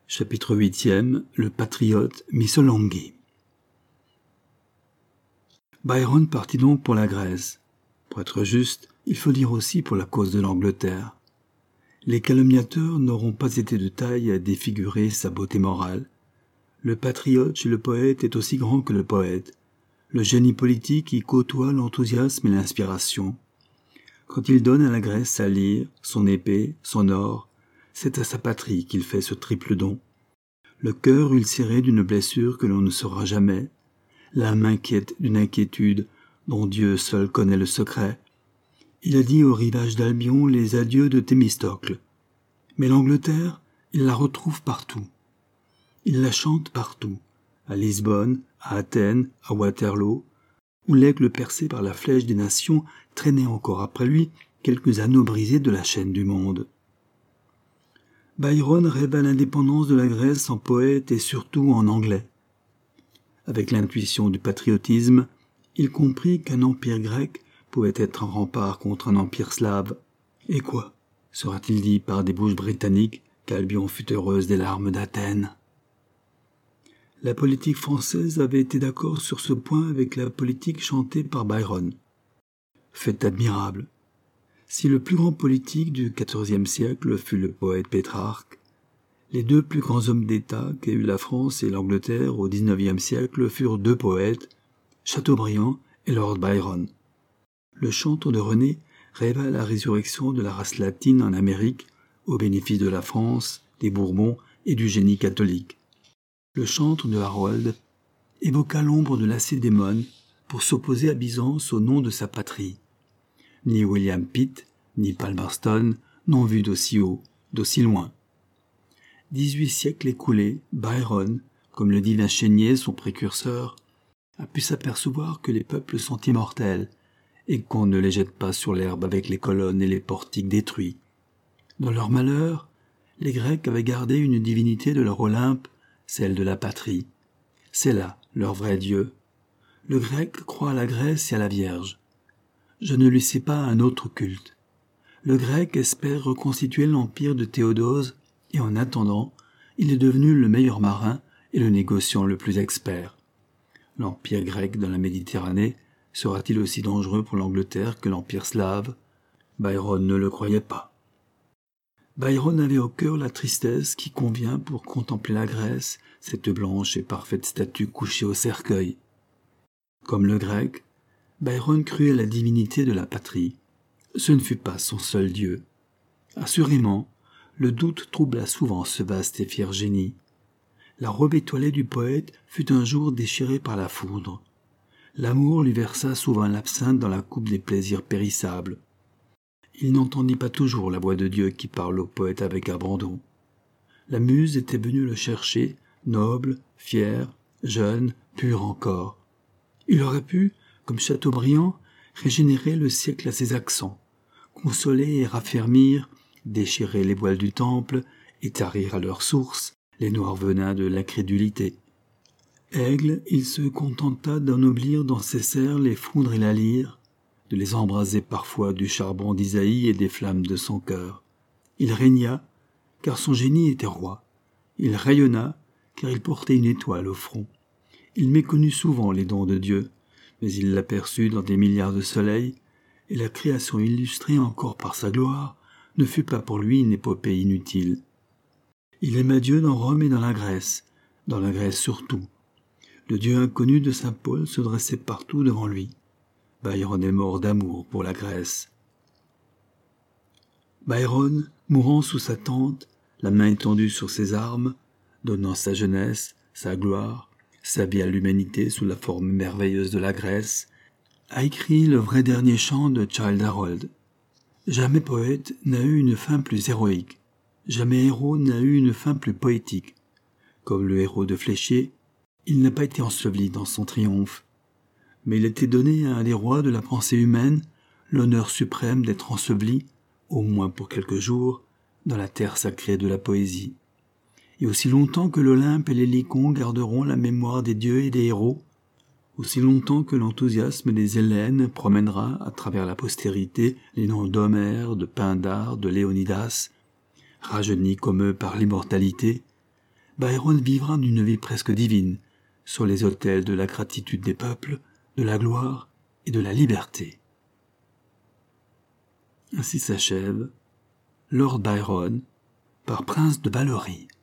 Chapitre 8e, le patriote Missolonghi. Byron partit donc pour la Grèce. Pour être juste, il faut dire aussi pour la cause de l'Angleterre. Les calomniateurs n'auront pas été de taille à défigurer sa beauté morale. Le patriote chez le poète est aussi grand que le poète. Le génie politique y côtoie l'enthousiasme et l'inspiration. Quand il donne à la Grèce sa lyre, son épée, son or, c'est à sa patrie qu'il fait ce triple don. Le cœur ulcéré d'une blessure que l'on ne saura jamais, l'âme inquiète d'une inquiétude dont Dieu seul connaît le secret. Il a dit au rivage d'Albion les adieux de Thémistocle. Mais l'Angleterre, il la retrouve partout. Il la chante partout, à Lisbonne, à Athènes, à Waterloo, où l'aigle percé par la flèche des nations traînait encore après lui quelques anneaux brisés de la chaîne du monde. Byron rêva l'indépendance de la Grèce en poète et surtout en anglais. Avec l'intuition du patriotisme, il comprit qu'un empire grec pouvait être un rempart contre un empire slave. Et quoi, sera-t-il dit par des bouches britanniques qu'Albion fut heureuse des larmes d'Athènes? La politique française avait été d'accord sur ce point avec la politique chantée par Byron. Fait admirable. Si le plus grand politique du XIVe siècle fut le poète Pétrarque, les deux plus grands hommes d'État qu'aient eu la France et l'Angleterre au XIXe siècle furent deux poètes, Chateaubriand et Lord Byron. Le chantre de René rêva la résurrection de la race latine en Amérique au bénéfice de la France, des Bourbons et du génie catholique. Le chantre de Harold évoqua l'ombre de Lacédémone pour s'opposer à Byzance au nom de sa patrie. Ni William Pitt, ni Palmerston n'ont vu d'aussi haut, d'aussi loin. 18 siècles écoulés, Byron, comme le divin Chénier, son précurseur, a pu s'apercevoir que les peuples sont immortels et qu'on ne les jette pas sur l'herbe avec les colonnes et les portiques détruits. Dans leur malheur, les Grecs avaient gardé une divinité de leur Olympe, celle de la patrie. C'est là leur vrai Dieu. Le Grec croit à la Grèce et à la Vierge. Je ne lui sais pas un autre culte. Le Grec espère reconstituer l'empire de Théodose et en attendant, il est devenu le meilleur marin et le négociant le plus expert. L'empire grec dans la Méditerranée sera-t-il aussi dangereux pour l'Angleterre que l'empire slave? Byron ne le croyait pas. Byron avait au cœur la tristesse qui convient pour contempler la Grèce, cette blanche et parfaite statue couchée au cercueil. Comme le Grec, Byron crut à la divinité de la patrie. Ce ne fut pas son seul Dieu. Assurément, le doute troubla souvent ce vaste et fier génie. La robe étoilée du poète fut un jour déchirée par la foudre. L'amour lui versa souvent l'absinthe dans la coupe des plaisirs périssables. Il n'entendit pas toujours la voix de Dieu qui parle au poète avec abandon. La muse était venue le chercher, noble, fier, jeune, pur encore. Il aurait pu, comme Chateaubriand, régénérer le siècle à ses accents, consoler et raffermir, déchirer les voiles du temple et tarir à leur source les noirs venins de l'incrédulité. Aigle, il se contenta d'ennoblir dans ses serres les foudres et la lyre, de les embraser parfois du charbon d'Isaïe et des flammes de son cœur. Il régna, car son génie était roi. Il rayonna, car il portait une étoile au front. Il méconnut souvent les dons de Dieu, mais il l'aperçut dans des milliards de soleils, et la création illustrée encore par sa gloire ne fut pas pour lui une épopée inutile. Il aima Dieu dans Rome et dans la Grèce surtout. Le Dieu inconnu de saint Paul se dressait partout devant lui. Byron est mort d'amour pour la Grèce. Byron, mourant sous sa tente, la main étendue sur ses armes, donnant sa jeunesse, sa gloire, sa vie à l'humanité sous la forme merveilleuse de la Grèce, a écrit le vrai dernier chant de Childe Harold. Jamais poète n'a eu une fin plus héroïque. Jamais héros n'a eu une fin plus poétique. Comme le héros de Fléchier, il n'a pas été enseveli dans son triomphe. Mais il était donné à un des rois de la pensée humaine l'honneur suprême d'être enseveli, au moins pour quelques jours, dans la terre sacrée de la poésie. Et aussi longtemps que l'Olympe et les Lycons garderont la mémoire des dieux et des héros, aussi longtemps que l'enthousiasme des Hellènes promènera à travers la postérité les noms d'Homère, de Pindare, de Léonidas, rajeunis comme eux par l'immortalité, Byron vivra d'une vie presque divine, sur les autels de la gratitude des peuples, de la gloire et de la liberté. Ainsi s'achève Lord Byron par Prince de Ballery.